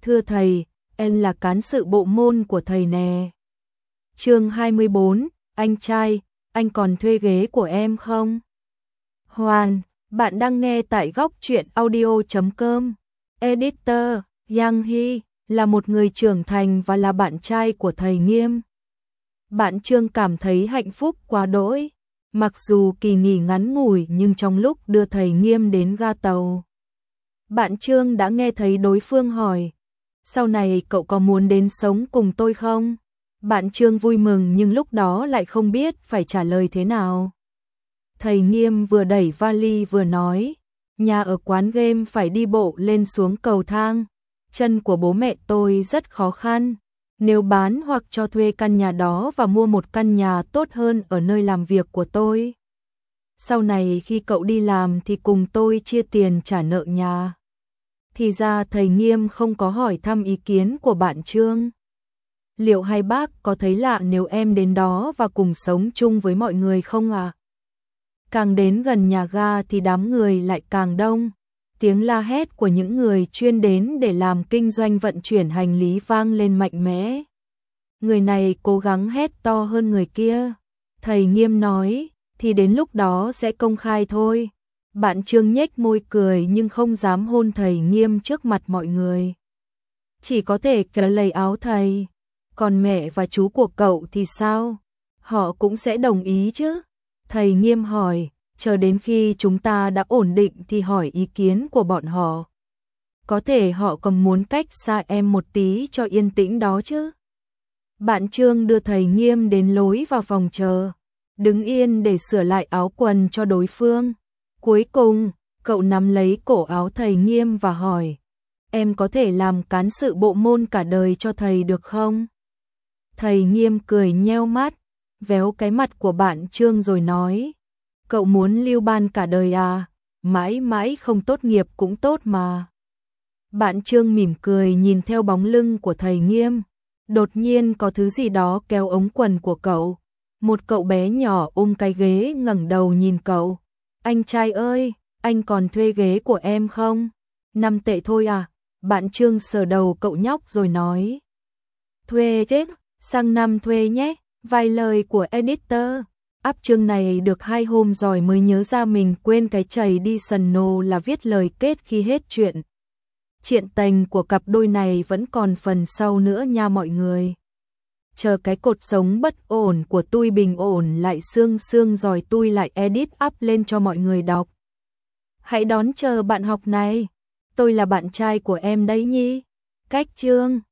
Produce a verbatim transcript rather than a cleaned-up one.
Thưa thầy, em là cán sự bộ môn của thầy nè. Chương hai mươi bốn, anh trai, anh còn thuê ghế của em không? Hoàn, bạn đang nghe tại góc truyện audio chấm com. Editor, Yang Hy, là một người trưởng thành và là bạn trai của thầy Nghiêm. Bạn Trương cảm thấy hạnh phúc quá đỗi. Mặc dù kỳ nghỉ ngắn ngủi nhưng trong lúc đưa thầy Nghiêm đến ga tàu, bạn Trương đã nghe thấy đối phương hỏi: sau này cậu có muốn đến sống cùng tôi không? Bạn Trương vui mừng nhưng lúc đó lại không biết phải trả lời thế nào. Thầy Nghiêm vừa đẩy vali vừa nói: nhà ở quán game phải đi bộ lên xuống cầu thang. Chân của bố mẹ tôi rất khó khăn. Nếu bán hoặc cho thuê căn nhà đó và mua một căn nhà tốt hơn ở nơi làm việc của tôi, sau này khi cậu đi làm thì cùng tôi chia tiền trả nợ nhà. Thì ra thầy Nghiêm không có hỏi thăm ý kiến của bạn Trương. Liệu hai bác có thấy lạ nếu em đến đó và cùng sống chung với mọi người không ạ? À? Càng đến gần nhà ga thì đám người lại càng đông. Tiếng la hét của những người chuyên đến để làm kinh doanh vận chuyển hành lý vang lên mạnh mẽ. Người này cố gắng hét to hơn người kia. Thầy Nghiêm nói, thì đến lúc đó sẽ công khai thôi. Bạn Trương nhếch môi cười nhưng không dám hôn thầy Nghiêm trước mặt mọi người. Chỉ có thể kéo lấy áo thầy. Còn mẹ và chú của cậu thì sao? Họ cũng sẽ đồng ý chứ? Thầy Nghiêm hỏi, chờ đến khi chúng ta đã ổn định thì hỏi ý kiến của bọn họ. Có thể họ còn muốn cách xa em một tí cho yên tĩnh đó chứ? Bạn Trương đưa thầy Nghiêm đến lối vào phòng chờ, đứng yên để sửa lại áo quần cho đối phương. Cuối cùng, cậu nắm lấy cổ áo thầy Nghiêm và hỏi, em có thể làm cán sự bộ môn cả đời cho thầy được không? Thầy Nghiêm cười nheo mắt, véo cái mặt của bạn Trương rồi nói, cậu muốn lưu ban cả đời à? Mãi mãi không tốt nghiệp cũng tốt mà. Bạn Trương mỉm cười nhìn theo bóng lưng của thầy Nghiêm. Đột nhiên có thứ gì đó kéo ống quần của cậu. Một cậu bé nhỏ ôm cái ghế ngẩng đầu nhìn cậu. Anh trai ơi, anh còn thuê ghế của em không? Năm tệ thôi à? Bạn Trương sờ đầu cậu nhóc rồi nói. Thuê chứ, sang năm thuê nhé. Vài lời của editor. Up chương này được hai hôm rồi mới nhớ ra mình quên cái chày đi sần nô là viết lời kết khi hết chuyện. Chuyện tình của cặp đôi này vẫn còn phần sau nữa nha mọi người. Chờ cái cột sống bất ổn của tôi bình ổn lại xương xương rồi tôi lại edit up lên cho mọi người đọc. Hãy đón chờ bạn học này. Tôi là bạn trai của em đấy nhỉ? Cách chương